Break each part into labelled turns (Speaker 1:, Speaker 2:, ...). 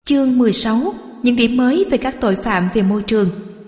Speaker 1: Chương 16. Những điểm mới về các tội phạm về môi trường.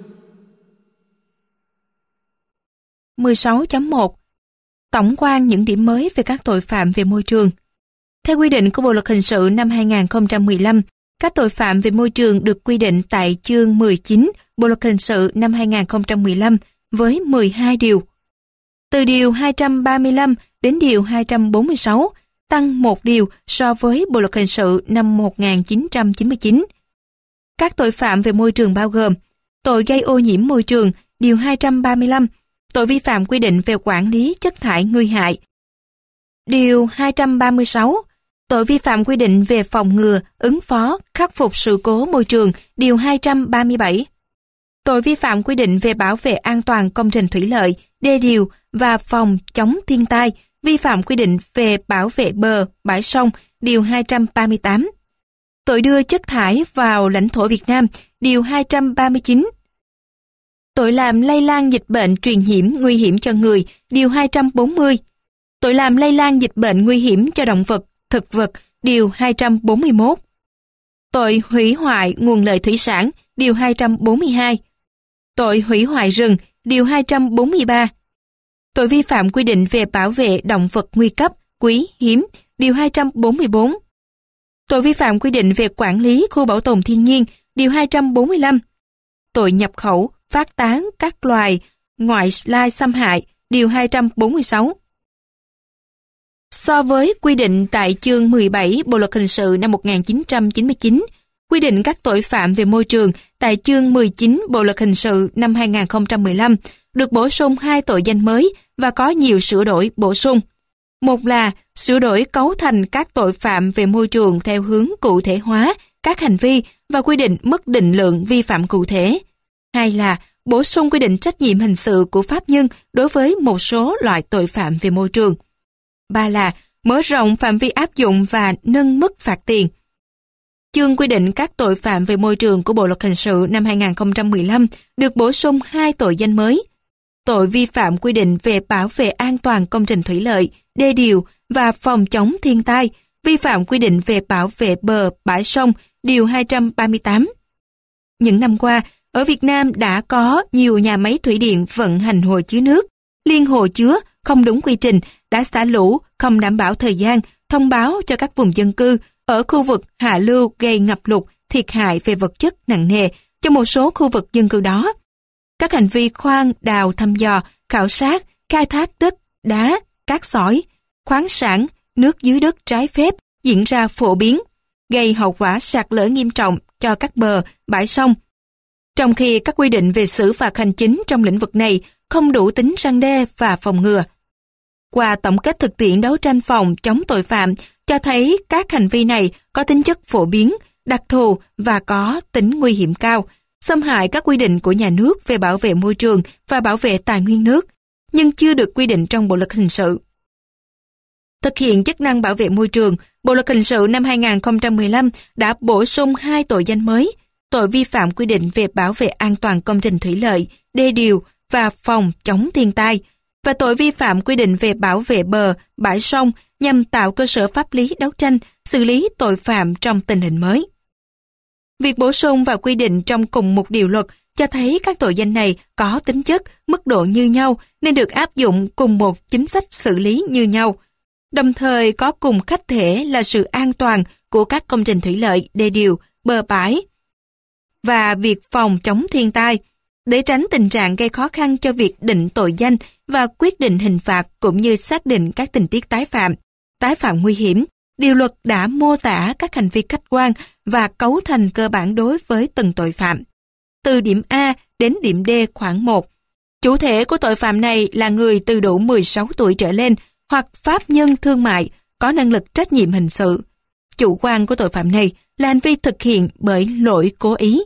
Speaker 1: 16.1. Tổng quan những điểm mới về các tội phạm về môi trường. Theo quy định của Bộ Luật Hình sự năm 2015, các tội phạm về môi trường được quy định tại chương 19 Bộ Luật Hình sự năm 2015 với 12 điều. Từ điều 235 đến điều 246, tăng một điều so với Bộ Luật Hình sự năm 1999. Các tội phạm về môi trường bao gồm tội gây ô nhiễm môi trường, điều 235, tội vi phạm quy định về quản lý chất thải nguy hại. Điều 236, tội vi phạm quy định về phòng ngừa, ứng phó, khắc phục sự cố môi trường, điều 237. Tội vi phạm quy định về bảo vệ an toàn công trình thủy lợi, đê điều và phòng chống thiên tai, vi phạm quy định về bảo vệ bờ, bãi sông, điều 238. Tội đưa chất thải vào lãnh thổ Việt Nam, điều 239. Tội làm lây lan dịch bệnh truyền nhiễm nguy hiểm cho người, điều 240. Tội làm lây lan dịch bệnh nguy hiểm cho động vật, thực vật, điều 241. Tội hủy hoại nguồn lợi thủy sản, điều 242. Tội hủy hoại rừng, điều 243. Tội vi phạm quy định về bảo vệ động vật nguy cấp, quý, hiếm, điều 244. Tội vi phạm quy định về quản lý khu bảo tồn thiên nhiên, điều 245. Tội nhập khẩu, phát tán các loài ngoại lai xâm hại, điều 246. So với quy định tại chương 17 Bộ Luật Hình sự năm 1999, quy định các tội phạm về môi trường tại chương 19 Bộ Luật Hình sự năm 2015 được bổ sung 2 tội danh mới và có nhiều sửa đổi bổ sung. Một là sửa đổi cấu thành các tội phạm về môi trường theo hướng cụ thể hóa các hành vi và quy định mức định lượng vi phạm cụ thể. Hai là bổ sung quy định trách nhiệm hình sự của pháp nhân đối với một số loại tội phạm về môi trường. Ba là mở rộng phạm vi áp dụng và nâng mức phạt tiền. Chương quy định các tội phạm về môi trường của Bộ Luật Hình sự năm 2015 được bổ sung 2 tội danh mới. Tội vi phạm quy định về bảo vệ an toàn công trình thủy lợi, đê điều và phòng chống thiên tai, vi phạm quy định về bảo vệ bờ, bãi sông, điều 238. Những năm qua, ở Việt Nam đã có nhiều nhà máy thủy điện vận hành hồ chứa nước, liên hồ chứa không đúng quy trình, đã xả lũ, không đảm bảo thời gian, thông báo cho các vùng dân cư ở khu vực hạ lưu gây ngập lụt, thiệt hại về vật chất nặng nề cho một số khu vực dân cư đó. Các hành vi khoan, đào, thăm dò, khảo sát, khai thác đất, đá, cát sỏi, khoáng sản, nước dưới đất trái phép diễn ra phổ biến, gây hậu quả sạt lở nghiêm trọng cho các bờ, bãi sông. Trong khi các quy định về xử phạt hành chính trong lĩnh vực này không đủ tính răn đe và phòng ngừa. Qua tổng kết thực tiễn đấu tranh phòng chống tội phạm cho thấy các hành vi này có tính chất phổ biến, đặc thù và có tính nguy hiểm cao, xâm hại các quy định của nhà nước về bảo vệ môi trường và bảo vệ tài nguyên nước, nhưng chưa được quy định trong Bộ Luật Hình sự. Thực hiện chức năng bảo vệ môi trường, Bộ Luật Hình sự năm 2015 đã bổ sung 2 tội danh mới, tội vi phạm quy định về bảo vệ an toàn công trình thủy lợi, đê điều và phòng chống thiên tai, và tội vi phạm quy định về bảo vệ bờ, bãi sông nhằm tạo cơ sở pháp lý đấu tranh, xử lý tội phạm trong tình hình mới. Việc bổ sung và quy định trong cùng một điều luật cho thấy các tội danh này có tính chất, mức độ như nhau nên được áp dụng cùng một chính sách xử lý như nhau, đồng thời có cùng khách thể là sự an toàn của các công trình thủy lợi, đê điều, bờ bãi và việc phòng chống thiên tai, để tránh tình trạng gây khó khăn cho việc định tội danh và quyết định hình phạt cũng như xác định các tình tiết tái phạm nguy hiểm. Điều luật đã mô tả các hành vi khách quan và cấu thành cơ bản đối với từng tội phạm. Từ điểm A đến điểm D khoản 1. Chủ thể của tội phạm này là người từ đủ 16 tuổi trở lên hoặc pháp nhân thương mại có năng lực trách nhiệm hình sự. Chủ quan của tội phạm này là hành vi thực hiện bởi lỗi cố ý.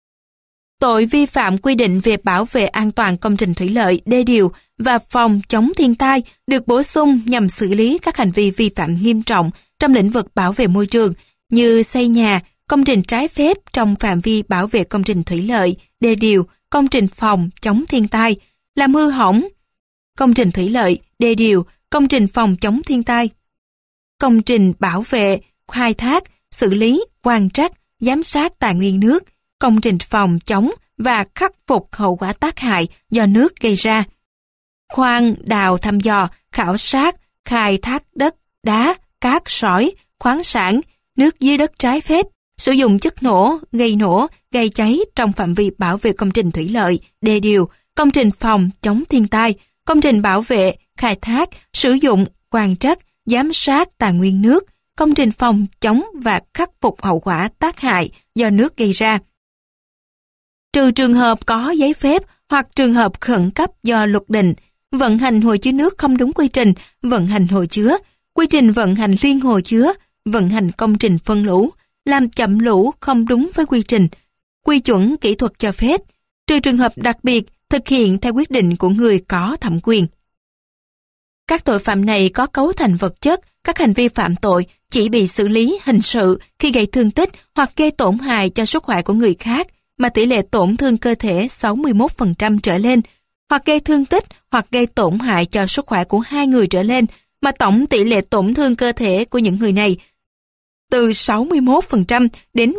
Speaker 1: Tội vi phạm quy định về bảo vệ an toàn công trình thủy lợi, đê điều và phòng chống thiên tai được bổ sung nhằm xử lý các hành vi vi phạm nghiêm trọng trong lĩnh vực bảo vệ môi trường như xây nhà, công trình trái phép trong phạm vi bảo vệ công trình thủy lợi, đê điều, công trình phòng chống thiên tai, làm hư hỏng công trình thủy lợi, đê điều, công trình phòng chống thiên tai, công trình bảo vệ, khai thác, xử lý, quan trắc, giám sát tài nguyên nước, công trình phòng chống và khắc phục hậu quả tác hại do nước gây ra. Khoan, đào, thăm dò, khảo sát, khai thác đất, đá, cát, sỏi, khoáng sản, nước dưới đất trái phép, sử dụng chất nổ, gây cháy trong phạm vi bảo vệ công trình thủy lợi, đê điều, công trình phòng chống thiên tai, công trình bảo vệ, khai thác, sử dụng, quan trắc, giám sát tài nguyên nước, công trình phòng chống và khắc phục hậu quả tác hại do nước gây ra. Trừ trường hợp có giấy phép hoặc trường hợp khẩn cấp do luật định, vận hành hồ chứa nước không đúng quy trình, vận hành hồ chứa, quy trình vận hành liên hồ chứa, vận hành công trình phân lũ, làm chậm lũ không đúng với quy trình, quy chuẩn kỹ thuật cho phép, trừ trường hợp đặc biệt thực hiện theo quyết định của người có thẩm quyền. Các tội phạm này có cấu thành vật chất, các hành vi phạm tội chỉ bị xử lý hình sự khi gây thương tích hoặc gây tổn hại cho sức khỏe của người khác mà tỷ lệ tổn thương cơ thể 61% trở lên, hoặc gây thương tích hoặc gây tổn hại cho sức khỏe của 2 người trở lên mà tổng tỷ lệ tổn thương cơ thể của những người này từ 61% đến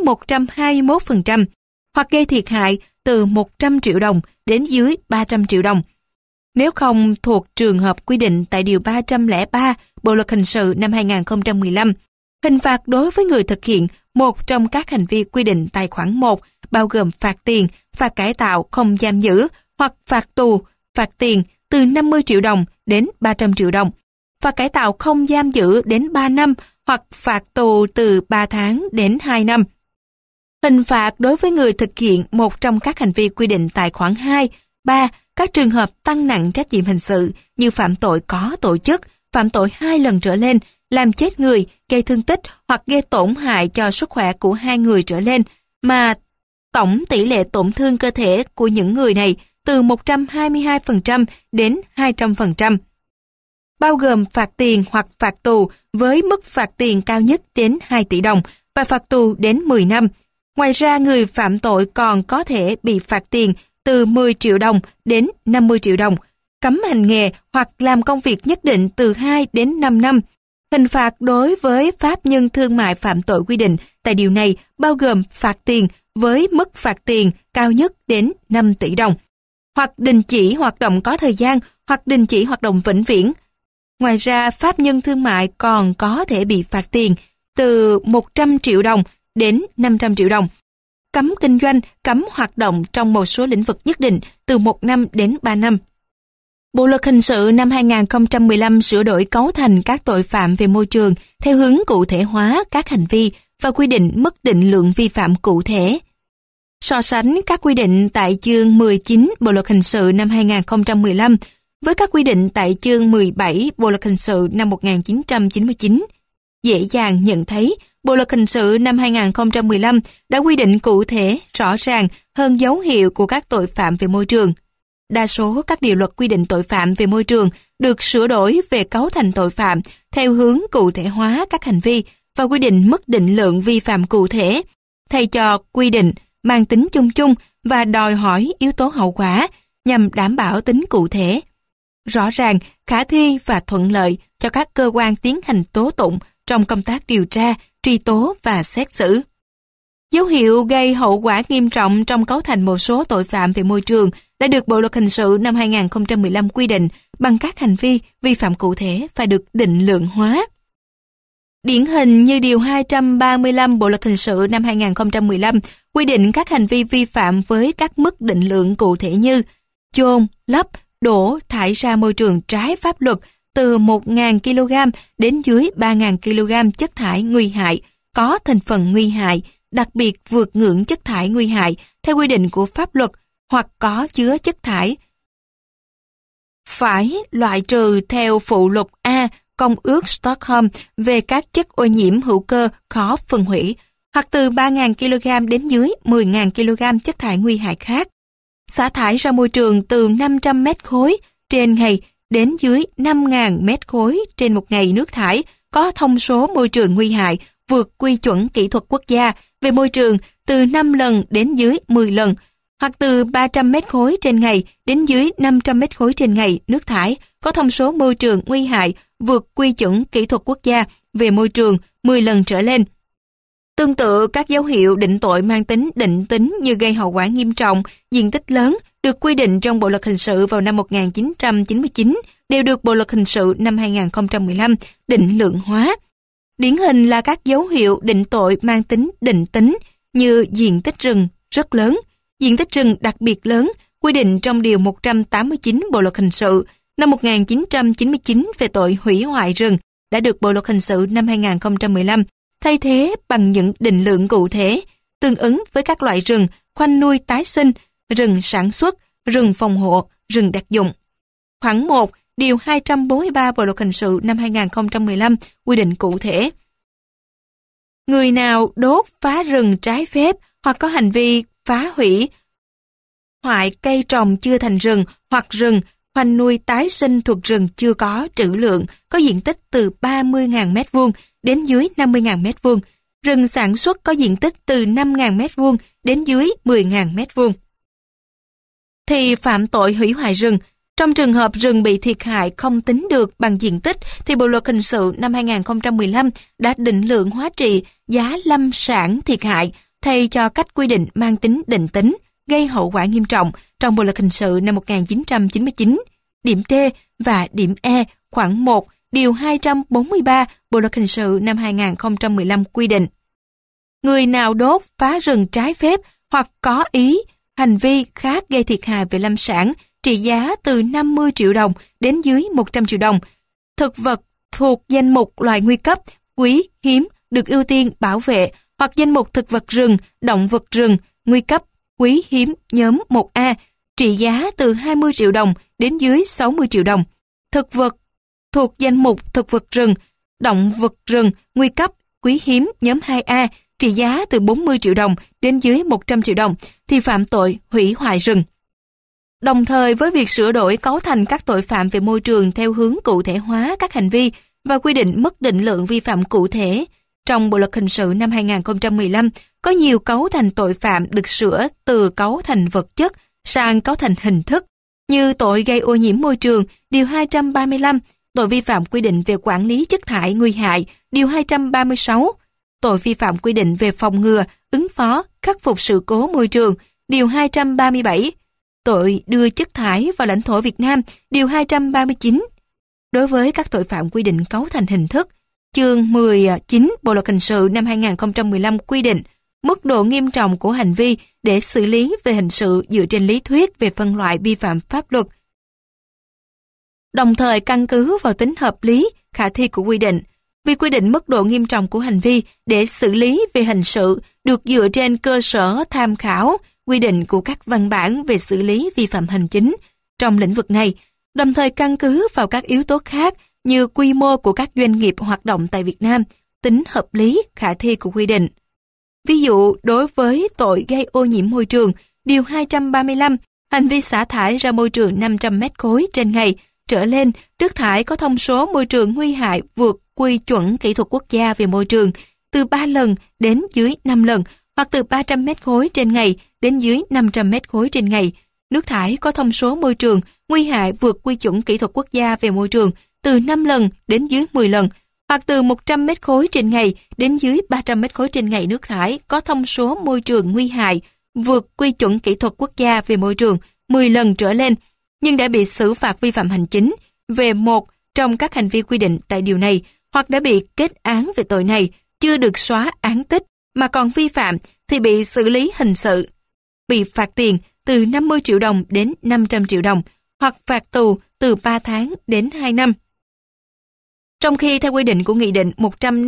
Speaker 1: 121%, hoặc gây thiệt hại từ 100 triệu đồng đến dưới 300 triệu đồng. Nếu không thuộc trường hợp quy định tại Điều 303 Bộ Luật Hình sự năm 2015, hình phạt đối với người thực hiện một trong các hành vi quy định tại khoản 1 bao gồm phạt tiền, phạt cải tạo không giam giữ hoặc phạt tù, phạt tiền từ 50 triệu đồng đến 300 triệu đồng, phạt cải tạo không giam giữ đến 3 năm hoặc phạt tù từ 3 tháng đến 2 năm. Hình phạt đối với người thực hiện một trong các hành vi quy định tại khoản 2, 3, các trường hợp tăng nặng trách nhiệm hình sự như phạm tội có tổ chức, phạm tội 2 lần trở lên, làm chết người, gây thương tích hoặc gây tổn hại cho sức khỏe của 2 người trở lên, mà tổng tỷ lệ tổn thương cơ thể của những người này từ 122% đến 200%. Bao gồm phạt tiền hoặc phạt tù với mức phạt tiền cao nhất đến 2 tỷ đồng và phạt tù đến 10 năm. Ngoài ra, người phạm tội còn có thể bị phạt tiền từ 10 triệu đồng đến 50 triệu đồng, cấm hành nghề hoặc làm công việc nhất định từ 2 đến 5 năm. Hình phạt đối với pháp nhân thương mại phạm tội quy định tại điều này bao gồm phạt tiền với mức phạt tiền cao nhất đến 5 tỷ đồng, hoặc đình chỉ hoạt động có thời gian hoặc đình chỉ hoạt động vĩnh viễn. Ngoài ra, pháp nhân thương mại còn có thể bị phạt tiền từ 100 triệu đồng đến 500 triệu đồng. Cấm kinh doanh, cấm hoạt động trong một số lĩnh vực nhất định từ 1 năm đến 3 năm. Bộ Luật Hình sự năm 2015 sửa đổi cấu thành các tội phạm về môi trường theo hướng cụ thể hóa các hành vi và quy định mức định lượng vi phạm cụ thể. So sánh các quy định tại chương 19 Bộ Luật Hình sự năm 2015 với các quy định tại chương 17 Bộ Luật Hình sự năm 1999, dễ dàng nhận thấy Bộ Luật Hình sự năm 2015 đã quy định cụ thể, rõ ràng hơn dấu hiệu của các tội phạm về môi trường. Đa số các điều luật quy định tội phạm về môi trường được sửa đổi về cấu thành tội phạm theo hướng cụ thể hóa các hành vi và quy định mức định lượng vi phạm cụ thể, thay cho quy định mang tính chung chung và đòi hỏi yếu tố hậu quả nhằm đảm bảo tính cụ thể, rõ ràng, khả thi và thuận lợi cho các cơ quan tiến hành tố tụng trong công tác điều tra, truy tố và xét xử. Dấu hiệu gây hậu quả nghiêm trọng trong cấu thành một số tội phạm về môi trường đã được Bộ Luật Hình sự năm 2015 quy định bằng các hành vi vi phạm cụ thể phải được định lượng hóa. Điển hình như Điều 235 Bộ Luật Hình sự năm 2015 quy định các hành vi vi phạm với các mức định lượng cụ thể như chôn, lấp, đổ, thải ra môi trường trái pháp luật từ 1.000 kg đến dưới 3.000 kg chất thải nguy hại, có thành phần nguy hại, đặc biệt vượt ngưỡng chất thải nguy hại theo quy định của pháp luật hoặc có chứa chất thải phải loại trừ theo phụ lục A Công ước Stockholm về các chất ô nhiễm hữu cơ khó phân hủy, hoặc từ 3.000 kg đến dưới 10.000 kg chất thải nguy hại khác. Xả thải ra môi trường từ 500 mét khối trên ngày đến dưới 5.000 mét khối trên một ngày nước thải có thông số môi trường nguy hại vượt quy chuẩn kỹ thuật quốc gia về môi trường từ 5 lần đến dưới 10 lần, hoặc từ 300 mét khối trên ngày đến dưới 500 mét khối trên ngày nước thải có thông số môi trường nguy hại vượt quy chuẩn kỹ thuật quốc gia về môi trường 10 lần trở lên. Tương tự, các dấu hiệu định tội mang tính định tính như gây hậu quả nghiêm trọng, diện tích lớn được quy định trong Bộ luật hình sự vào năm 1999 đều được Bộ luật hình sự năm 2015 định lượng hóa. Điển hình là các dấu hiệu định tội mang tính định tính như diện tích rừng rất lớn, diện tích rừng đặc biệt lớn quy định trong Điều 189 Bộ luật hình sự năm 1999 về tội hủy hoại rừng đã được Bộ luật hình sự năm 2015 thay thế bằng những định lượng cụ thể tương ứng với các loại rừng khoanh nuôi tái sinh, rừng sản xuất, rừng phòng hộ, rừng đặc dụng. Khoản 1, Điều 243 Bộ luật hình sự năm 2015 quy định cụ thể. Người nào đốt phá rừng trái phép hoặc có hành vi phá hủy hoại cây trồng chưa thành rừng hoặc rừng khoanh nuôi tái sinh thuộc rừng chưa có trữ lượng có diện tích từ 30.000 m2 đến dưới 50.000 m2, rừng sản xuất có diện tích từ 5.000 m2 đến dưới 10.000 m2. Thì phạm tội hủy hoại rừng. Trong trường hợp rừng bị thiệt hại không tính được bằng diện tích thì Bộ luật hình sự năm 2015 đã định lượng hóa trị giá lâm sản thiệt hại thay cho cách quy định mang tính định tính gây hậu quả nghiêm trọng trong Bộ luật hình sự năm 1999, điểm D và điểm E khoản 1, Điều 243 Bộ luật hình sự năm 2015 quy định. Người nào đốt phá rừng trái phép hoặc có ý, hành vi khác gây thiệt hại về lâm sản trị giá từ 50 triệu đồng đến dưới 100 triệu đồng, thực vật thuộc danh mục loài nguy cấp, quý, hiếm được ưu tiên bảo vệ hoặc danh mục thực vật rừng, động vật rừng, nguy cấp, quý, hiếm nhóm 1A trị giá từ 20 triệu đồng đến dưới 60 triệu đồng. Thực vật thuộc danh mục thực vật rừng, động vật rừng, nguy cấp, quý hiếm nhóm 2A trị giá từ 40 triệu đồng đến dưới 100 triệu đồng thì phạm tội hủy hoại rừng. Đồng thời với việc sửa đổi cấu thành các tội phạm về môi trường theo hướng cụ thể hóa các hành vi và quy định mức định lượng vi phạm cụ thể, trong Bộ luật hình sự năm 2015 có nhiều cấu thành tội phạm được sửa từ cấu thành vật chất sang cấu thành hình thức, như tội gây ô nhiễm môi trường, Điều 235, tội vi phạm quy định về quản lý chất thải nguy hại, Điều 236, tội vi phạm quy định về phòng ngừa, ứng phó, khắc phục sự cố môi trường, Điều 237, tội đưa chất thải vào lãnh thổ Việt Nam, Điều 239. Đối với các tội phạm quy định cấu thành hình thức, chương 19 Bộ luật hình sự năm 2015 quy định mức độ nghiêm trọng của hành vi để xử lý về hình sự dựa trên lý thuyết về phân loại vi phạm pháp luật. Đồng thời căn cứ vào tính hợp lý, khả thi của quy định. Vì quy định mức độ nghiêm trọng của hành vi để xử lý về hình sự được dựa trên cơ sở tham khảo quy định của các văn bản về xử lý vi phạm hành chính trong lĩnh vực này, đồng thời căn cứ vào các yếu tố khác như quy mô của các doanh nghiệp hoạt động tại Việt Nam, tính hợp lý, khả thi của quy định. Ví dụ, đối với tội gây ô nhiễm môi trường, Điều 235, hành vi xả thải ra môi trường 500 mét khối trên ngày trở lên, nước thải có thông số môi trường nguy hại vượt quy chuẩn kỹ thuật quốc gia về môi trường từ 3 lần đến dưới 5 lần, hoặc từ 300 mét khối trên ngày đến dưới 500 mét khối trên ngày. Nước thải có thông số môi trường nguy hại vượt quy chuẩn kỹ thuật quốc gia về môi trường từ 5 lần đến dưới 10 lần, hoặc từ 100 mét khối trên ngày đến dưới 300 mét khối trên ngày nước thải có thông số môi trường nguy hại vượt quy chuẩn kỹ thuật quốc gia về môi trường 10 lần trở lên, nhưng đã bị xử phạt vi phạm hành chính về một trong các hành vi quy định tại điều này, hoặc đã bị kết án về tội này, chưa được xóa án tích mà còn vi phạm thì bị xử lý hình sự, bị phạt tiền từ 50 triệu đồng đến 500 triệu đồng, hoặc phạt tù từ 3 tháng đến 2 năm. Trong khi theo quy định của Nghị định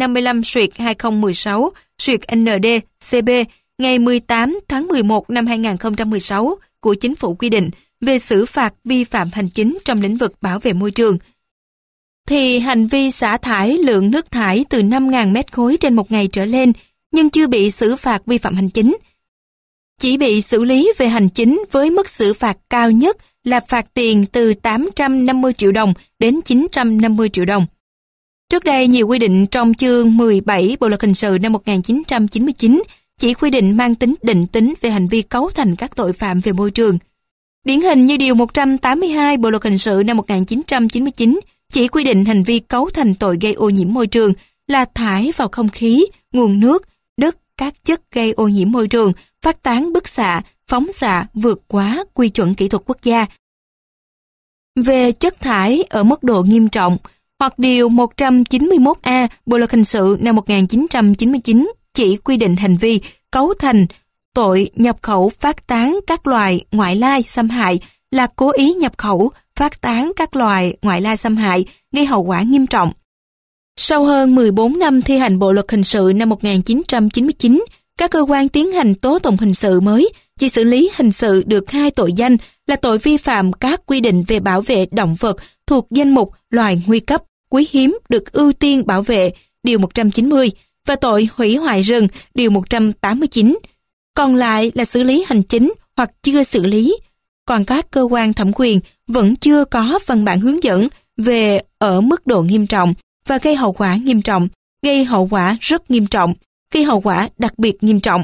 Speaker 1: 155/2016/ND-CB ngày 18 tháng 11 năm 2016 của Chính phủ quy định về xử phạt vi phạm hành chính trong lĩnh vực bảo vệ môi trường, thì hành vi xả thải lượng nước thải từ 5.000 mét khối trên một ngày trở lên nhưng chưa bị xử phạt vi phạm hành chính, chỉ bị xử lý về hành chính với mức xử phạt cao nhất là phạt tiền từ 850 triệu đồng đến 950 triệu đồng. Trước đây, nhiều quy định trong chương 17 Bộ luật hình sự năm 1999 chỉ quy định mang tính định tính về hành vi cấu thành các tội phạm về môi trường. Điển hình như Điều 182 Bộ luật hình sự năm 1999 chỉ quy định hành vi cấu thành tội gây ô nhiễm môi trường là thải vào không khí, nguồn nước, đất, các chất gây ô nhiễm môi trường, phát tán bức xạ, phóng xạ vượt quá quy chuẩn kỹ thuật quốc gia về chất thải ở mức độ nghiêm trọng, hoặc Điều 191A Bộ Luật Hình sự năm 1999 chỉ quy định hành vi cấu thành tội nhập khẩu phát tán các loài ngoại lai xâm hại là cố ý nhập khẩu, phát tán các loài ngoại lai xâm hại gây hậu quả nghiêm trọng. Sau hơn 14 năm thi hành Bộ Luật Hình sự năm 1999, các cơ quan tiến hành tố tụng hình sự mới chỉ xử lý hình sự được 2 tội danh là tội vi phạm các quy định về bảo vệ động vật thuộc danh mục loài nguy cấp, quý hiếm được ưu tiên bảo vệ, Điều 190, và tội hủy hoại rừng, Điều 189. Còn lại là xử lý hành chính hoặc chưa xử lý. Còn các cơ quan thẩm quyền vẫn chưa có văn bản hướng dẫn về ở mức độ nghiêm trọng và gây hậu quả nghiêm trọng, gây hậu quả rất nghiêm trọng, gây hậu quả đặc biệt nghiêm trọng.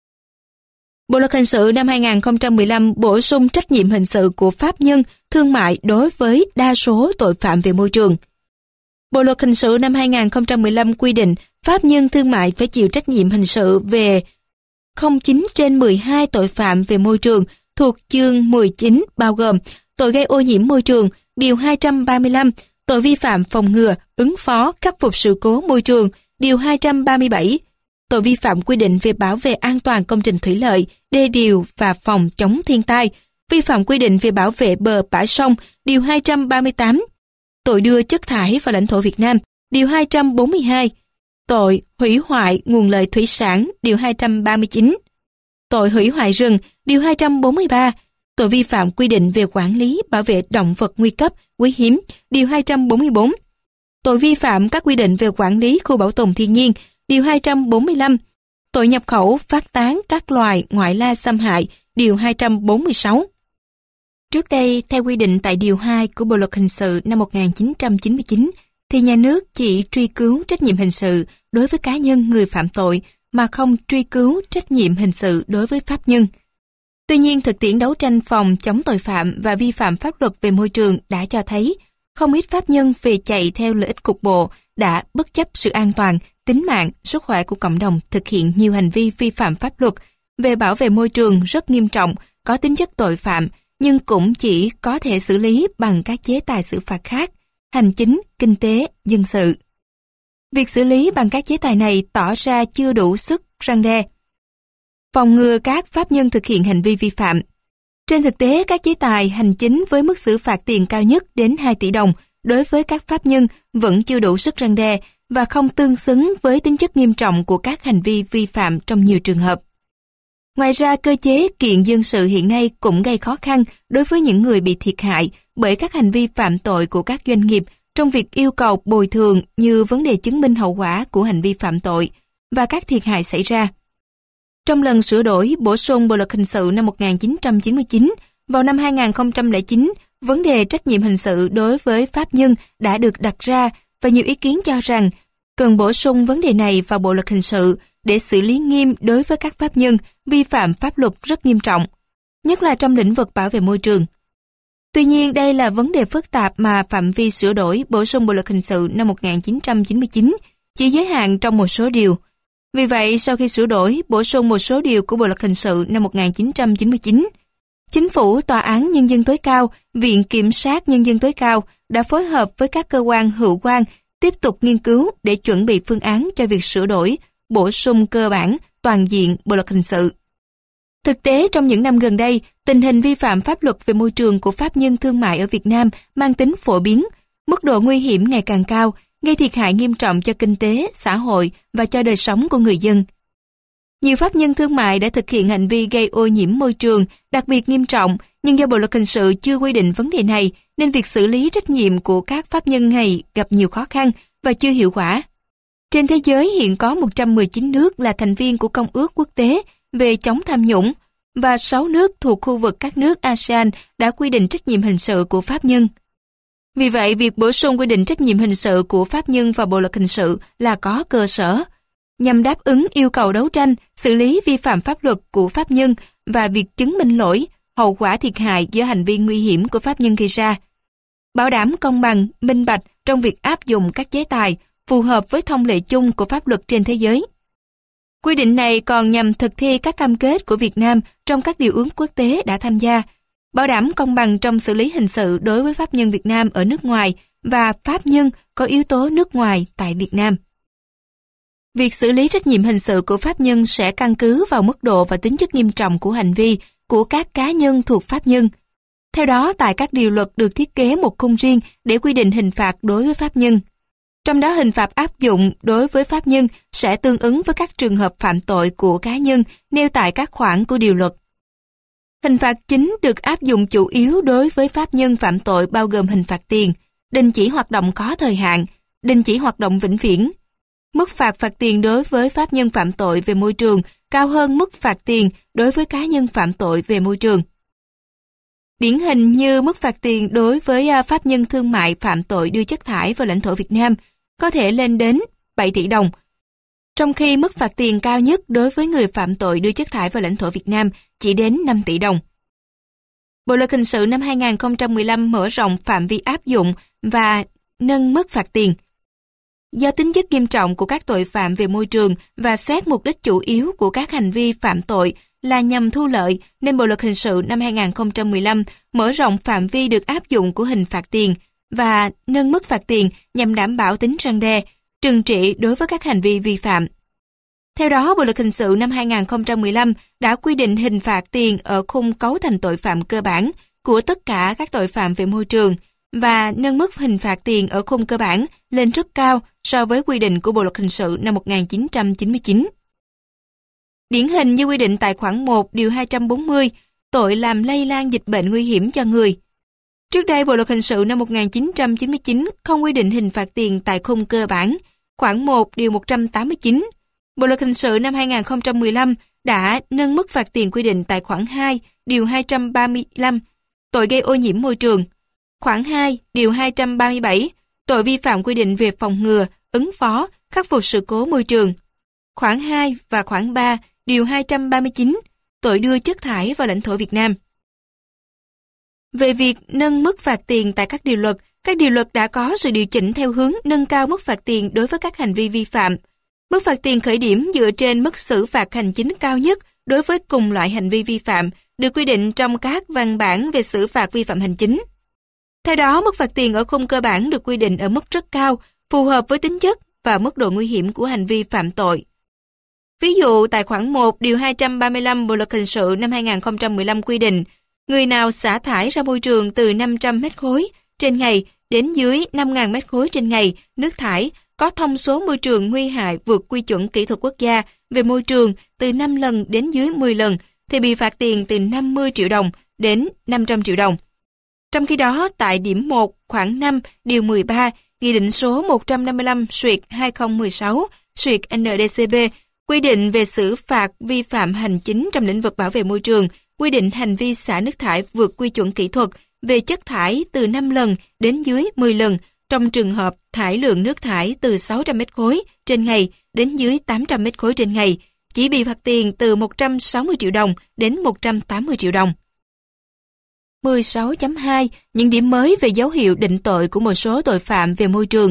Speaker 1: Bộ Luật Hình sự năm 2015 bổ sung trách nhiệm hình sự của pháp nhân thương mại đối với đa số tội phạm về môi trường. Bộ Luật Hình sự năm 2015 quy định pháp nhân thương mại phải chịu trách nhiệm hình sự về 09/12 tội phạm về môi trường thuộc chương 19 bao gồm tội gây ô nhiễm môi trường, Điều 235, tội vi phạm phòng ngừa, ứng phó, khắc phục sự cố môi trường, Điều 237, tội vi phạm quy định về bảo vệ an toàn công trình thủy lợi, đê điều và phòng chống thiên tai, vi phạm quy định về bảo vệ bờ bãi sông, Điều 238, tội đưa chất thải vào lãnh thổ Việt Nam, Điều 242, tội hủy hoại nguồn lợi thủy sản, Điều 239, tội hủy hoại rừng, Điều 243, tội vi phạm quy định về quản lý bảo vệ động vật nguy cấp, quý hiếm, Điều 244, tội vi phạm các quy định về quản lý khu bảo tồn thiên nhiên, Điều 245, tội nhập khẩu phát tán các loài ngoại lai xâm hại, Điều 246. Trước đây, theo quy định tại Điều 2 của Bộ Luật Hình sự năm 1999, thì nhà nước chỉ truy cứu trách nhiệm hình sự đối với cá nhân người phạm tội mà không truy cứu trách nhiệm hình sự đối với pháp nhân. Tuy nhiên, thực tiễn đấu tranh phòng chống tội phạm và vi phạm pháp luật về môi trường đã cho thấy không ít pháp nhân vì chạy theo lợi ích cục bộ đã bất chấp sự an toàn, tính mạng, sức khỏe của cộng đồng thực hiện nhiều hành vi vi phạm pháp luật về bảo vệ môi trường rất nghiêm trọng, có tính chất tội phạm, nhưng cũng chỉ có thể xử lý bằng các chế tài xử phạt khác, hành chính, kinh tế, dân sự. Việc xử lý bằng các chế tài này tỏ ra chưa đủ sức răn đe, phòng ngừa các pháp nhân thực hiện hành vi vi phạm. Trên thực tế, các chế tài hành chính với mức xử phạt tiền cao nhất đến 2 tỷ đồng đối với các pháp nhân vẫn chưa đủ sức răn đe và không tương xứng với tính chất nghiêm trọng của các hành vi vi phạm trong nhiều trường hợp. Ngoài ra, cơ chế kiện dân sự hiện nay cũng gây khó khăn đối với những người bị thiệt hại bởi các hành vi phạm tội của các doanh nghiệp trong việc yêu cầu bồi thường như vấn đề chứng minh hậu quả của hành vi phạm tội và các thiệt hại xảy ra. Trong lần sửa đổi, bổ sung Bộ Luật Hình sự năm 1999, vào năm 2009, vấn đề trách nhiệm hình sự đối với pháp nhân đã được đặt ra và nhiều ý kiến cho rằng cần bổ sung vấn đề này vào Bộ Luật Hình sự để xử lý nghiêm đối với các pháp nhân vi phạm pháp luật rất nghiêm trọng, nhất là trong lĩnh vực bảo vệ môi trường. Tuy nhiên, đây là vấn đề phức tạp mà phạm vi sửa đổi bổ sung Bộ Luật Hình sự năm 1999 chỉ giới hạn trong một số điều. Vì vậy, sau khi sửa đổi, bổ sung một số điều của Bộ Luật Hình sự năm 1999, Chính phủ, Tòa án Nhân dân tối cao, Viện Kiểm sát Nhân dân tối cao đã phối hợp với các cơ quan hữu quan tiếp tục nghiên cứu để chuẩn bị phương án cho việc sửa đổi, bổ sung cơ bản, toàn diện Bộ Luật Hình sự. Thực tế, trong những năm gần đây, tình hình vi phạm pháp luật về môi trường của pháp nhân thương mại ở Việt Nam mang tính phổ biến, mức độ nguy hiểm ngày càng cao, gây thiệt hại nghiêm trọng cho kinh tế, xã hội và cho đời sống của người dân. Nhiều pháp nhân thương mại đã thực hiện hành vi gây ô nhiễm môi trường đặc biệt nghiêm trọng, nhưng do Bộ Luật Hình sự chưa quy định vấn đề này, nên việc xử lý trách nhiệm của các pháp nhân này gặp nhiều khó khăn và chưa hiệu quả. Trên thế giới hiện có 119 nước là thành viên của Công ước Quốc tế về chống tham nhũng và 6 nước thuộc khu vực các nước ASEAN đã quy định trách nhiệm hình sự của pháp nhân. Vì vậy, việc bổ sung quy định trách nhiệm hình sự của pháp nhân vào Bộ Luật Hình sự là có cơ sở, nhằm đáp ứng yêu cầu đấu tranh, xử lý vi phạm pháp luật của pháp nhân và việc chứng minh lỗi, hậu quả thiệt hại do hành vi nguy hiểm của pháp nhân gây ra. Bảo đảm công bằng, minh bạch trong việc áp dụng các chế tài phù hợp với thông lệ chung của pháp luật trên thế giới. Quy định này còn nhằm thực thi các cam kết của Việt Nam trong các điều ước quốc tế đã tham gia, bảo đảm công bằng trong xử lý hình sự đối với pháp nhân Việt Nam ở nước ngoài và pháp nhân có yếu tố nước ngoài tại Việt Nam. Việc xử lý trách nhiệm hình sự của pháp nhân sẽ căn cứ vào mức độ và tính chất nghiêm trọng của hành vi của các cá nhân thuộc pháp nhân. Theo đó, tại các điều luật được thiết kế một khung riêng để quy định hình phạt đối với pháp nhân. Trong đó hình phạt áp dụng đối với pháp nhân sẽ tương ứng với các trường hợp phạm tội của cá nhân nêu tại các khoản của điều luật. Hình phạt chính được áp dụng chủ yếu đối với pháp nhân phạm tội bao gồm hình phạt tiền, đình chỉ hoạt động có thời hạn, đình chỉ hoạt động vĩnh viễn. Mức phạt tiền đối với pháp nhân phạm tội về môi trường cao hơn mức phạt tiền đối với cá nhân phạm tội về môi trường. Điển hình như mức phạt tiền đối với pháp nhân thương mại phạm tội đưa chất thải vào lãnh thổ Việt Nam có thể lên đến 7 tỷ đồng, trong khi mức phạt tiền cao nhất đối với người phạm tội đưa chất thải vào lãnh thổ Việt Nam chỉ đến 5 tỷ đồng. Bộ luật hình sự năm 2015 mở rộng phạm vi áp dụng và nâng mức phạt tiền. Do tính chất nghiêm trọng của các tội phạm về môi trường và xét mục đích chủ yếu của các hành vi phạm tội là nhằm thu lợi, nên Bộ luật hình sự năm 2015 mở rộng phạm vi được áp dụng của hình phạt tiền và nâng mức phạt tiền nhằm đảm bảo tính răn đe, trừng trị đối với các hành vi vi phạm. Theo đó, Bộ luật hình sự năm 2015 đã quy định hình phạt tiền ở khung cấu thành tội phạm cơ bản của tất cả các tội phạm về môi trường và nâng mức hình phạt tiền ở khung cơ bản lên rất cao so với quy định của Bộ luật hình sự năm 1999. Điển hình như quy định tại khoản 1 điều 240, tội làm lây lan dịch bệnh nguy hiểm cho người. Trước đây, Bộ luật hình sự năm 1999 không quy định hình phạt tiền tại khung cơ bản, khoản 1 điều 189. Bộ luật hình sự năm 2015 đã nâng mức phạt tiền quy định tại khoản 2 điều 235, tội gây ô nhiễm môi trường. Khoản 2 điều 237, tội vi phạm quy định về phòng ngừa, ứng phó, khắc phục sự cố môi trường. Khoản 2 và khoản 3 điều 239, tội đưa chất thải vào lãnh thổ Việt Nam. Về việc nâng mức phạt tiền tại các điều luật đã có sự điều chỉnh theo hướng nâng cao mức phạt tiền đối với các hành vi vi phạm. Mức phạt tiền khởi điểm dựa trên mức xử phạt hành chính cao nhất đối với cùng loại hành vi vi phạm được quy định trong các văn bản về xử phạt vi phạm hành chính. Theo đó, mức phạt tiền ở khung cơ bản được quy định ở mức rất cao, phù hợp với tính chất và mức độ nguy hiểm của hành vi phạm tội. Ví dụ, tại khoản 1 điều 235 Bộ luật hình sự năm 2015 quy định, người nào xả thải ra môi trường từ 500 mét khối trên ngày đến dưới 5.000 mét khối trên ngày nước thải có thông số môi trường nguy hại vượt quy chuẩn kỹ thuật quốc gia về môi trường từ 5 lần đến dưới 10 lần thì bị phạt tiền từ 50 triệu đồng đến 500 triệu đồng. Trong khi đó, tại điểm 1 khoản 5 điều 13 Nghị định số 155/2016/ND-CP quy định về xử phạt vi phạm hành chính trong lĩnh vực bảo vệ môi trường, quy định hành vi xả nước thải vượt quy chuẩn kỹ thuật về chất thải từ 5 lần đến dưới 10 lần trong trường hợp thải lượng nước thải từ 600 mét khối trên ngày đến dưới 800 mét khối trên ngày, chỉ bị phạt tiền từ 160 triệu đồng đến 180 triệu đồng. 16.2 Những điểm mới về dấu hiệu định tội của một số tội phạm về môi trường.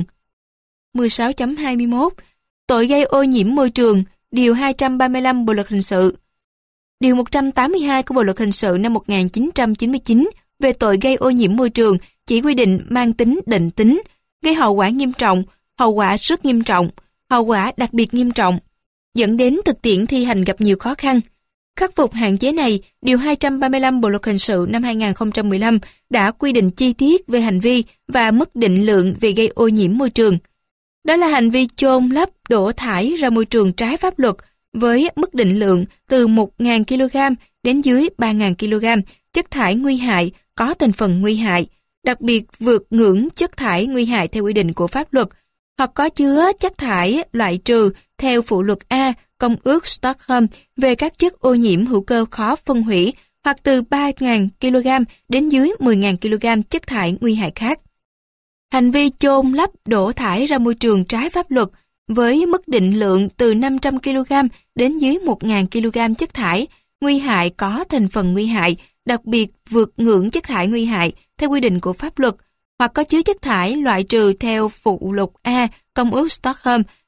Speaker 1: 16.21 Tội gây ô nhiễm môi trường, điều 235 Bộ luật hình sự. Điều 182 của Bộ luật hình sự năm 1999 về tội gây ô nhiễm môi trường chỉ quy định mang tính định tính, gây hậu quả nghiêm trọng, hậu quả rất nghiêm trọng, hậu quả đặc biệt nghiêm trọng, dẫn đến thực tiễn thi hành gặp nhiều khó khăn. Khắc phục hạn chế này, điều 235 Bộ luật hình sự năm 2015 đã quy định chi tiết về hành vi và mức định lượng về gây ô nhiễm môi trường. Đó là hành vi chôn lấp, đổ thải ra môi trường trái pháp luật với mức định lượng từ 1.000 kg đến dưới 3.000 kg chất thải nguy hại có thành phần nguy hại, đặc biệt vượt ngưỡng chất thải nguy hại theo quy định của pháp luật, hoặc có chứa chất thải loại trừ theo phụ lục A Công ước Stockholm về các chất ô nhiễm hữu cơ khó phân hủy, hoặc từ 3.000 kg đến dưới 10.000 kg chất thải nguy hại khác. Hành vi chôn lấp đổ thải ra môi trường trái pháp luật với mức định lượng từ 500 kg đến dưới 1.000 kg chất thải nguy hại có thành phần nguy hại, đặc biệt vượt ngưỡng chất thải nguy hại theo quy định của pháp luật, hoặc có chứa chất thải loại trừ theo phụ lục A Công ước Stockholm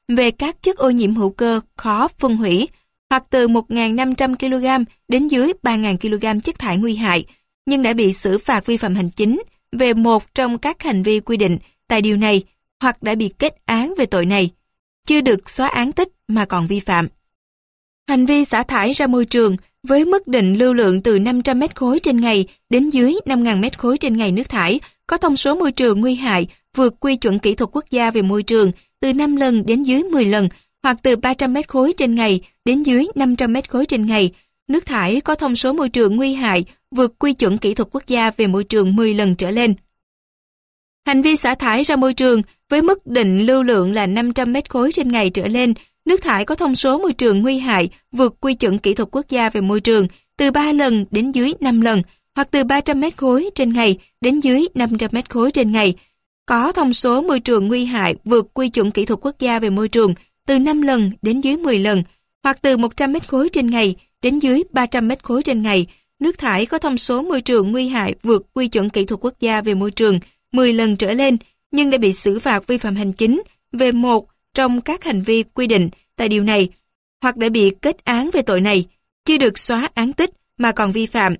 Speaker 1: về các chất ô nhiễm hữu cơ khó phân hủy, hoặc từ 1.500 kg đến dưới 3.000 kg chất thải nguy hại, nhưng đã bị xử phạt vi phạm hành chính về một trong các hành vi quy định tại điều này, hoặc đã bị kết án về tội này, chưa được xóa án tích mà còn vi phạm. Hành vi xả thải ra môi trường với mức định lưu lượng từ 500 mét khối trên ngày đến dưới 5.000 mét khối trên ngày nước thải có thông số môi trường nguy hại vượt quy chuẩn kỹ thuật quốc gia về môi trường từ 5 lần đến dưới 10 lần, hoặc từ 300 mét khối trên ngày đến dưới 500 mét khối trên ngày. Nước thải có thông số môi trường nguy hại vượt quy chuẩn kỹ thuật quốc gia về môi trường 10 lần trở lên. Hành vi xả thải ra môi trường với mức định lưu lượng là 500 mét khối trên ngày trở lên, nước thải có thông số môi trường nguy hại vượt quy chuẩn kỹ thuật quốc gia về môi trường từ 3 lần đến dưới 5 lần, hoặc từ 300 mét khối trên ngày đến dưới 500 mét khối trên ngày, có thông số môi trường nguy hại vượt quy chuẩn kỹ thuật quốc gia về môi trường từ 5 lần đến dưới 10 lần, hoặc từ 100 mét khối trên ngày đến dưới 300 mét khối trên ngày, nước thải có thông số môi trường nguy hại vượt quy chuẩn kỹ thuật quốc gia về môi trường 10 lần trở lên, nhưng đã bị xử phạt vi phạm hành chính về một trong các hành vi quy định tại điều này, hoặc đã bị kết án về tội này, chưa được xóa án tích mà còn vi phạm.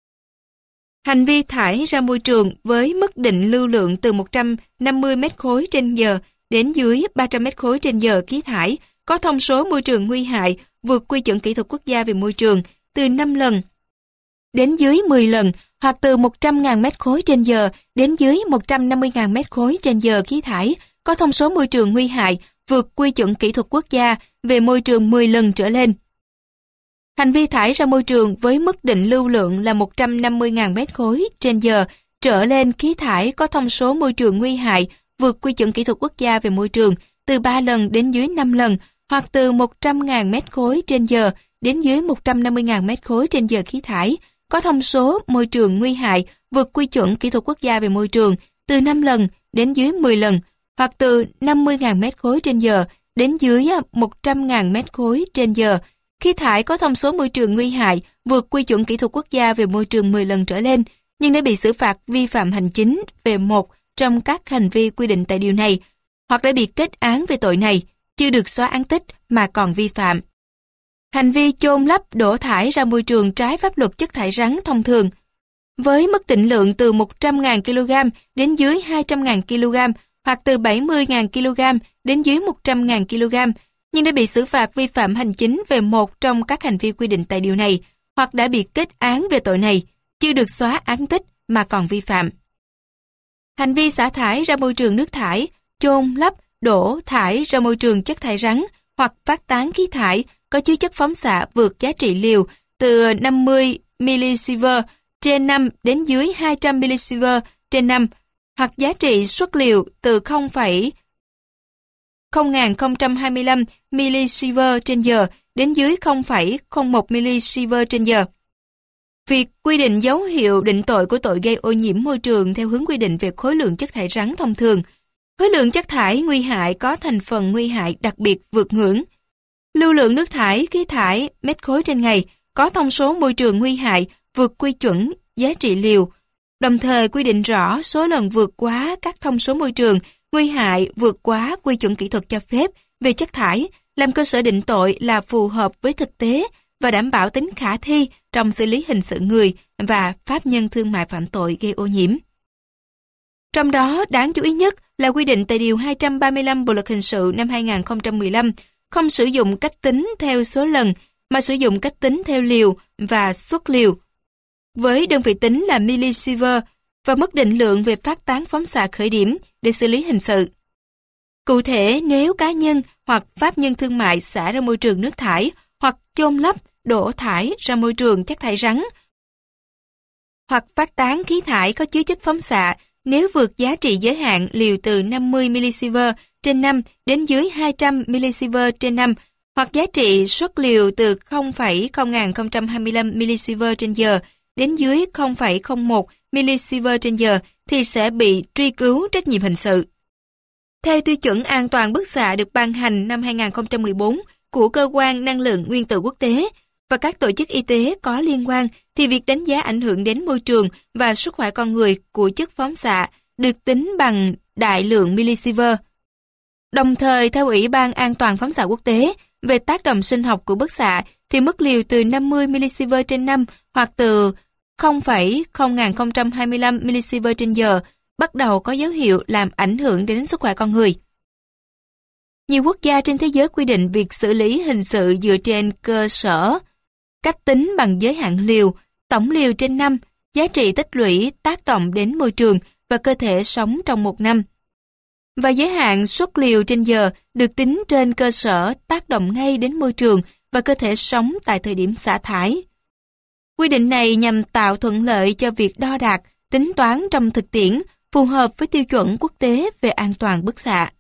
Speaker 1: Hành vi thải ra môi trường với mức định lưu lượng từ 150 mét khối trên giờ đến dưới 300 mét khối trên giờ khí thải có thông số môi trường nguy hại vượt quy chuẩn kỹ thuật quốc gia về môi trường từ 5 lần đến dưới 10 lần, hoặc từ 100.000 mét khối trên giờ đến dưới 150.000 mét khối trên giờ khí thải có thông số môi trường nguy hại vượt quy chuẩn kỹ thuật quốc gia về môi trường 10 lần trở lên. Hành vi thải ra môi trường với mức định lưu lượng là 150.000 mét khối trên giờ trở lên khí thải có thông số môi trường nguy hại vượt quy chuẩn kỹ thuật quốc gia về môi trường từ 3 lần đến dưới 5 lần, hoặc từ 100.000 mét khối trên giờ đến dưới 150.000 mét khối trên giờ khí thải có thông số môi trường nguy hại vượt quy chuẩn kỹ thuật quốc gia về môi trường từ 5 lần đến dưới 10 lần, hoặc từ 50.000 mét khối trên giờ đến dưới 100.000 mét khối trên giờ. Khí thải có thông số môi trường nguy hại vượt quy chuẩn kỹ thuật quốc gia về môi trường 10 lần trở lên, nhưng đã bị xử phạt vi phạm hành chính về một trong các hành vi quy định tại điều này, hoặc đã bị kết án về tội này, chưa được xóa án tích mà còn vi phạm. Hành vi chôn lấp đổ thải ra môi trường trái pháp luật chất thải rắn thông thường với mức định lượng từ 100.000 kg đến dưới 200.000 kg, hoặc từ 70.000 kg đến dưới 100.000 kg, nhưng đã bị xử phạt vi phạm hành chính về một trong các hành vi quy định tại điều này, hoặc đã bị kết án về tội này, chưa được xóa án tích mà còn vi phạm. Hành vi xả thải ra môi trường nước thải, chôn lấp, đổ thải ra môi trường chất thải rắn, hoặc phát tán khí thải có chứa chất phóng xạ vượt giá trị liều từ 50 mSv trên năm đến dưới 200 mSv trên năm, hoặc giá trị suất liều từ 0,025 mSv trên giờ đến dưới 0,01 mSv trên giờ. Việc quy định dấu hiệu định tội của tội gây ô nhiễm môi trường theo hướng quy định về khối lượng chất thải rắn thông thường. Khối lượng chất thải nguy hại có thành phần nguy hại đặc biệt vượt ngưỡng. Lưu lượng nước thải, khí thải, mét khối trên ngày có thông số môi trường nguy hại vượt quy chuẩn giá trị liều, đồng thời quy định rõ số lần vượt quá các thông số môi trường nguy hại vượt quá quy chuẩn kỹ thuật cho phép về chất thải, làm cơ sở định tội là phù hợp với thực tế và đảm bảo tính khả thi trong xử lý hình sự người và pháp nhân thương mại phạm tội gây ô nhiễm. Trong đó, đáng chú ý nhất là quy định tại Điều 235 Bộ Luật Hình sự năm 2015 không sử dụng cách tính theo số lần mà sử dụng cách tính theo liều và suất liều, với đơn vị tính là mSv và mức định lượng về phát tán phóng xạ khởi điểm để xử lý hình sự. Cụ thể, nếu cá nhân hoặc pháp nhân thương mại xả ra môi trường nước thải hoặc chôn lấp, đổ thải ra môi trường chất thải rắn hoặc phát tán khí thải có chứa chất phóng xạ nếu vượt giá trị giới hạn liều từ 50 mSv trên năm đến dưới 200 mSv trên năm, hoặc giá trị suất liều từ 0,025 mSv trên giờ đến dưới 0,01 mSv trên giờ thì sẽ bị truy cứu trách nhiệm hình sự. Theo tiêu chuẩn an toàn bức xạ được ban hành năm 2014 của Cơ quan Năng lượng Nguyên tử Quốc tế và các tổ chức y tế có liên quan, thì việc đánh giá ảnh hưởng đến môi trường và sức khỏe con người của chất phóng xạ được tính bằng đại lượng mSv. Đồng thời, theo Ủy ban An toàn phóng xạ quốc tế về tác động sinh học của bức xạ, thì mức liều từ 50 mSv trên năm hoặc từ 0,0025 mSv trên giờ bắt đầu có dấu hiệu làm ảnh hưởng đến sức khỏe con người. Nhiều quốc gia trên thế giới quy định việc xử lý hình sự dựa trên cơ sở cách tính bằng giới hạn liều, tổng liều trên năm, giá trị tích lũy tác động đến môi trường và cơ thể sống trong một năm. Và giới hạn suất liều trên giờ được tính trên cơ sở tác động ngay đến môi trường và cơ thể sống tại thời điểm xả thải. Quy định này nhằm tạo thuận lợi cho việc đo đạc, tính toán trong thực tiễn phù hợp với tiêu chuẩn quốc tế về an toàn bức xạ.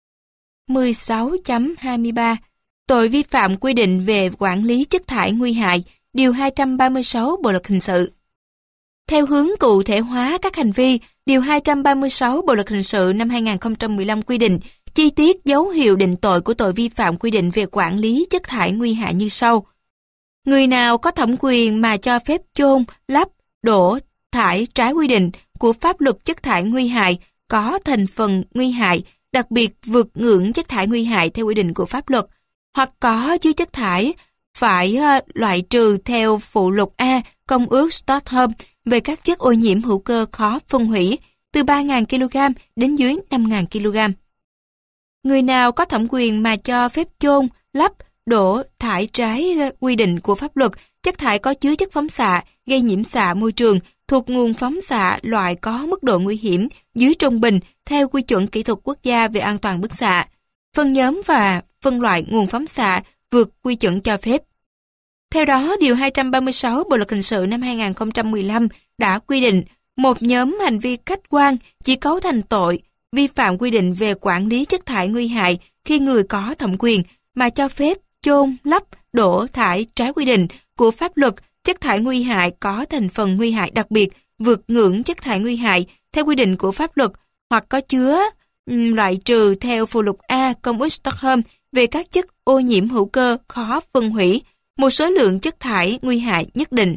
Speaker 1: 16.23 Tội vi phạm quy định về quản lý chất thải nguy hại, Điều 236 Bộ Luật Hình sự. Theo hướng cụ thể hóa các hành vi, Điều 236 Bộ Luật Hình sự năm 2015 quy định chi tiết dấu hiệu định tội của tội vi phạm quy định về quản lý chất thải nguy hại như sau. Người nào có thẩm quyền mà cho phép chôn, lấp, đổ, thải trái quy định của pháp luật chất thải nguy hại có thành phần nguy hại, đặc biệt vượt ngưỡng chất thải nguy hại theo quy định của pháp luật, hoặc có chứa chất thải phải loại trừ theo phụ lục A Công ước Stockholm về các chất ô nhiễm hữu cơ khó phân hủy từ 3.000 kg đến dưới 5.000 kg. Người nào có thẩm quyền mà cho phép chôn, lấp, đổ, thải trái quy định của pháp luật chất thải có chứa chất phóng xạ gây nhiễm xạ môi trường thuộc nguồn phóng xạ loại có mức độ nguy hiểm dưới trung bình theo quy chuẩn kỹ thuật quốc gia về an toàn bức xạ, phân nhóm và phân loại nguồn phóng xạ vượt quy chuẩn cho phép. Theo đó, Điều 236 Bộ Luật Hình sự năm 2015 đã quy định một nhóm hành vi khách quan chỉ cấu thành tội vi phạm quy định về quản lý chất thải nguy hại khi người có thẩm quyền mà cho phép chôn, lấp, đổ, thải trái quy định của pháp luật chất thải nguy hại có thành phần nguy hại đặc biệt vượt ngưỡng chất thải nguy hại theo quy định của pháp luật hoặc có chứa loại trừ theo phụ lục A Công ước Stockholm về các chất ô nhiễm hữu cơ khó phân hủy một số lượng chất thải nguy hại nhất định.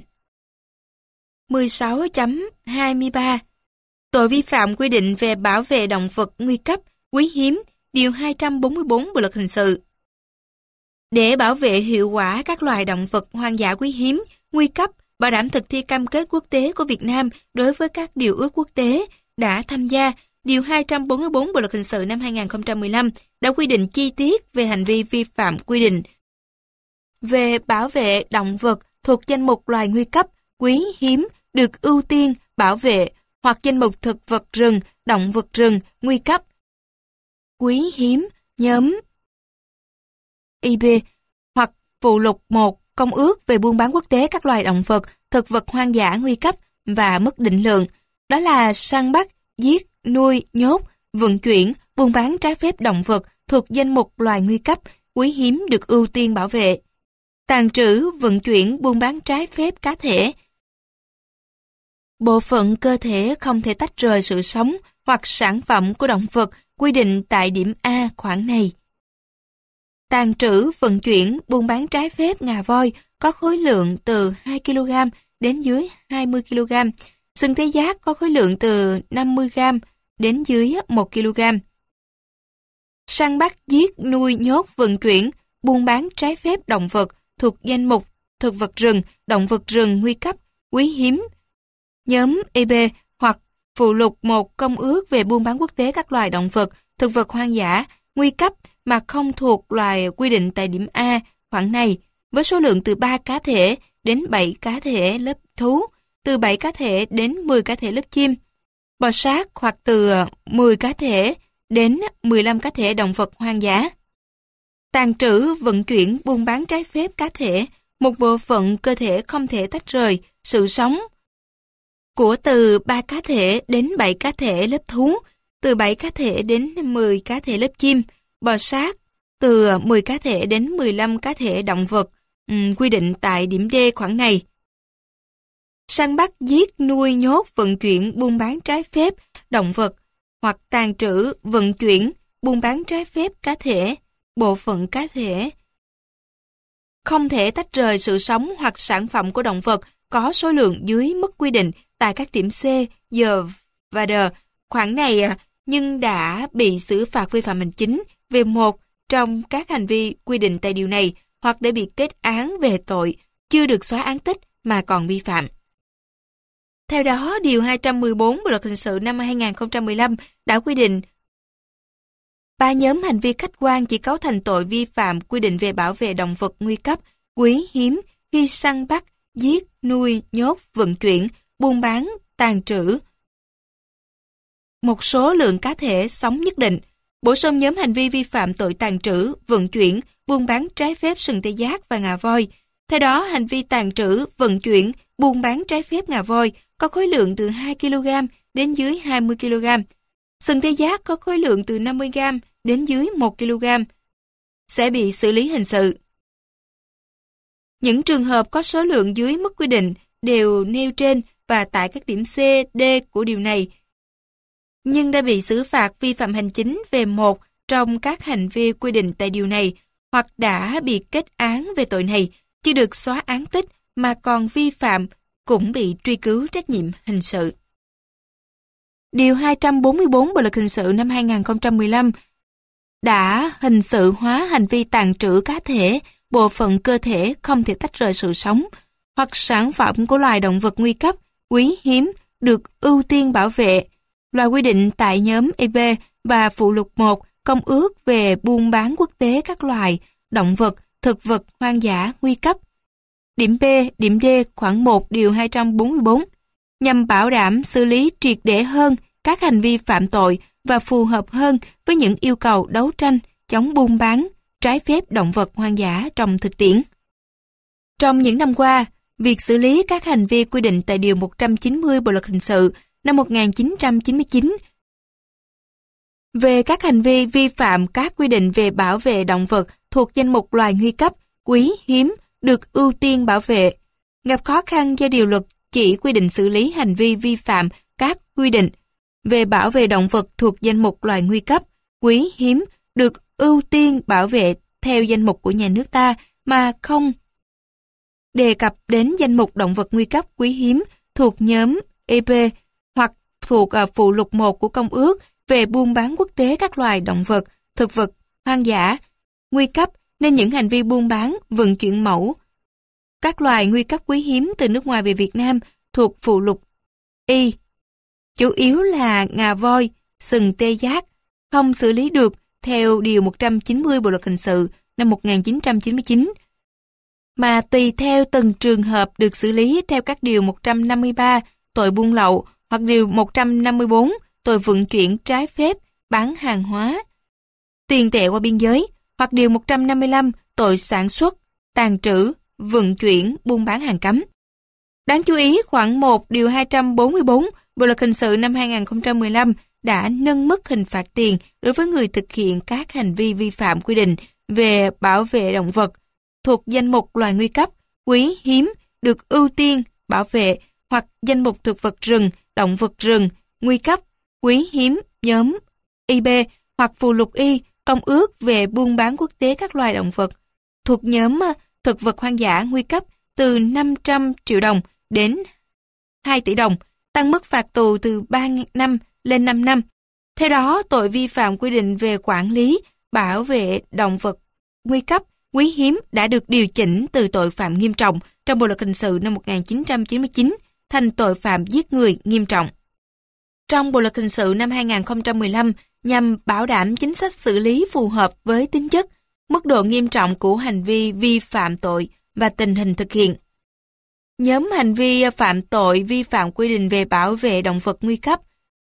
Speaker 1: 16.23 Tội vi phạm quy định về bảo vệ động vật nguy cấp, quý hiếm, Điều 244 Bộ Luật Hình sự. Để bảo vệ hiệu quả các loài động vật hoang dã quý hiếm, nguy cấp, bảo đảm thực thi cam kết quốc tế của Việt Nam đối với các điều ước quốc tế đã tham gia, Điều 244 Bộ Luật Hình sự năm 2015 đã quy định chi tiết về hành vi vi phạm quy định về bảo vệ động vật thuộc danh mục loài nguy cấp, quý hiếm, được ưu tiên bảo vệ hoặc danh mục thực vật rừng, động vật rừng, nguy cấp, quý hiếm, nhóm IB hoặc phụ lục 1 Công ước về buôn bán quốc tế các loài động vật, thực vật hoang dã nguy cấp và mức định lượng, đó là săn bắt, giết, nuôi, nhốt, vận chuyển, buôn bán trái phép động vật thuộc danh mục loài nguy cấp, quý hiếm được ưu tiên bảo vệ, tàng trữ, vận chuyển, buôn bán trái phép cá thể, bộ phận cơ thể không thể tách rời sự sống hoặc sản phẩm của động vật quy định tại điểm A khoản này. Tàng trữ, vận chuyển, buôn bán trái phép ngà voi có khối lượng từ 2 kg đến dưới 20 kg, sừng tê giác có khối lượng từ 50 g đến dưới 1 kg. Săn bắt, giết, nuôi, nhốt, vận chuyển, buôn bán trái phép động vật thuộc danh mục thực vật rừng, động vật rừng nguy cấp, quý hiếm, nhóm EB hoặc phụ lục 1 Công ước về buôn bán quốc tế các loài động vật, thực vật hoang dã, nguy cấp mà không thuộc loài quy định tại điểm A khoản này, với số lượng từ 3 cá thể đến 7 cá thể lớp thú, từ 7 cá thể đến 10 cá thể lớp chim, bò sát hoặc từ 10 cá thể đến 15 cá thể động vật hoang dã. Tàng trữ, vận chuyển, buôn bán trái phép cá thể, một bộ phận cơ thể không thể tách rời, sự sống của từ 3 cá thể đến 7 cá thể lớp thú, từ 7 cá thể đến 10 cá thể lớp chim, bò sát, từ 10 cá thể đến 15 cá thể động vật, quy định tại điểm D khoản này. Săn bắt, giết, nuôi, nhốt, vận chuyển, buôn bán trái phép động vật hoặc tàng trữ, vận chuyển, buôn bán trái phép cá thể, bộ phận cá thể không thể tách rời sự sống hoặc sản phẩm của động vật có số lượng dưới mức quy định tại các điểm C, D và D khoản này nhưng đã bị xử phạt vi phạm hành chính về một trong các hành vi quy định tại điều này hoặc để bị kết án về tội chưa được xóa án tích mà còn vi phạm. Theo đó, Điều 214 Bộ Luật Hình sự năm 2015 đã quy định 3 nhóm hành vi khách quan chỉ cấu thành tội vi phạm quy định về bảo vệ động vật nguy cấp, quý hiếm khi săn bắt, giết, nuôi, nhốt, vận chuyển, buôn bán, tàn trữ một số lượng cá thể sống nhất định, bổ sung nhóm hành vi vi phạm tội tàn trữ, vận chuyển, buôn bán trái phép sừng tê giác và ngà voi. Theo đó, hành vi tàn trữ, vận chuyển, buôn bán trái phép ngà voi có khối lượng từ 2 kg đến dưới 20 kg. Sừng tê giác có khối lượng từ 50 g đến dưới 1 kg sẽ bị xử lý hình sự. Những trường hợp có số lượng dưới mức quy định đều nêu trên và tại các điểm C, D của điều này, nhưng đã bị xử phạt vi phạm hành chính về một trong các hành vi quy định tại điều này hoặc đã bị kết án về tội này, chưa được xóa án tích mà còn vi phạm cũng bị truy cứu trách nhiệm hình sự. Điều 244 Bộ Luật Hình sự năm 2015 đã hình sự hóa hành vi tàn trữ cá thể, bộ phận cơ thể không thể tách rời sự sống, hoặc sản phẩm của loài động vật nguy cấp, quý hiếm, được ưu tiên bảo vệ, loài quy định tại nhóm EB và phụ lục 1 Công ước về buôn bán quốc tế các loài, động vật, thực vật hoang dã nguy cấp. Điểm B, điểm D, khoản 1 điều 244, nhằm bảo đảm xử lý triệt để hơn các hành vi phạm tội và phù hợp hơn với những yêu cầu đấu tranh chống buôn bán trái phép động vật hoang dã trong thực tiễn. Trong những năm qua, việc xử lý các hành vi quy định tại Điều 190 Bộ Luật Hình sự năm 1999 về các hành vi vi phạm các quy định về bảo vệ động vật thuộc danh mục loài nguy cấp, quý hiếm, được ưu tiên bảo vệ, gặp khó khăn do điều luật chỉ quy định xử lý hành vi vi phạm các quy định về bảo vệ động vật thuộc danh mục loài nguy cấp, quý hiếm, được ưu tiên bảo vệ theo danh mục của nhà nước ta mà không đề cập đến danh mục động vật nguy cấp quý hiếm thuộc nhóm EP hoặc thuộc phụ lục 1 của Công ước về buôn bán quốc tế các loài động vật, thực vật hoang dã nguy cấp, nên những hành vi buôn bán, vận chuyển mẫu các loài nguy cấp quý hiếm từ nước ngoài về Việt Nam thuộc phụ lục Y, chủ yếu là ngà voi, sừng tê giác, không xử lý được theo Điều 190 Bộ Luật Hình sự năm 1999, mà tùy theo từng trường hợp được xử lý theo các Điều 153 tội buôn lậu hoặc Điều 154 tội vận chuyển trái phép, bán hàng hóa, tiền tệ qua biên giới, hoặc Điều 155 tội sản xuất, tàn trữ, vận chuyển, buôn bán hàng cấm. Đáng chú ý, khoản 1 Điều 244 Bộ Luật Hình sự năm 2015 đã nâng mức hình phạt tiền đối với người thực hiện các hành vi vi phạm quy định về bảo vệ động vật thuộc danh mục loài nguy cấp, quý hiếm, được ưu tiên bảo vệ hoặc danh mục thực vật rừng, động vật rừng, nguy cấp, quý hiếm, nhóm IB hoặc phụ lục Y, Công ước về buôn bán quốc tế các loài động vật thuộc nhóm thực vật hoang dã nguy cấp từ 500 triệu đồng đến 2 tỷ đồng, tăng mức phạt tù từ 3 năm lên 5 năm. Theo đó, tội vi phạm quy định về quản lý, bảo vệ động vật nguy cấp, quý hiếm đã được điều chỉnh từ tội phạm nghiêm trọng trong Bộ Luật Hình sự năm 1999 thành tội phạm giết người nghiêm trọng. Trong Bộ Luật Hình sự năm 2015, nhằm bảo đảm chính sách xử lý phù hợp với tính chất, mức độ nghiêm trọng của hành vi vi phạm tội và tình hình thực hiện. Nhóm hành vi phạm tội vi phạm quy định về bảo vệ động vật nguy cấp,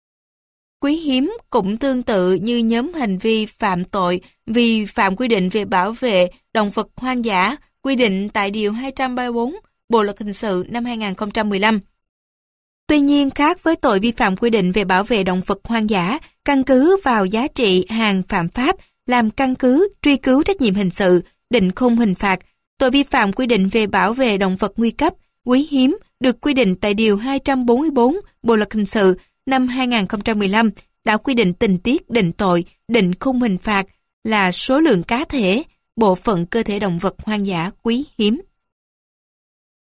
Speaker 1: quý hiếm cũng tương tự như nhóm hành vi phạm tội vi phạm quy định về bảo vệ động vật hoang dã quy định tại Điều 234 Bộ Luật Hình sự năm 2015. Tuy nhiên, khác với tội vi phạm quy định về bảo vệ động vật hoang dã, căn cứ vào giá trị hàng phạm pháp làm căn cứ truy cứu trách nhiệm hình sự, định khung hình phạt, tội vi phạm quy định về bảo vệ động vật nguy cấp, quý hiếm được quy định tại Điều 244 Bộ Luật Hình sự năm 2015 đã quy định tình tiết định tội, định khung hình phạt là số lượng cá thể, bộ phận cơ thể động vật hoang dã quý hiếm.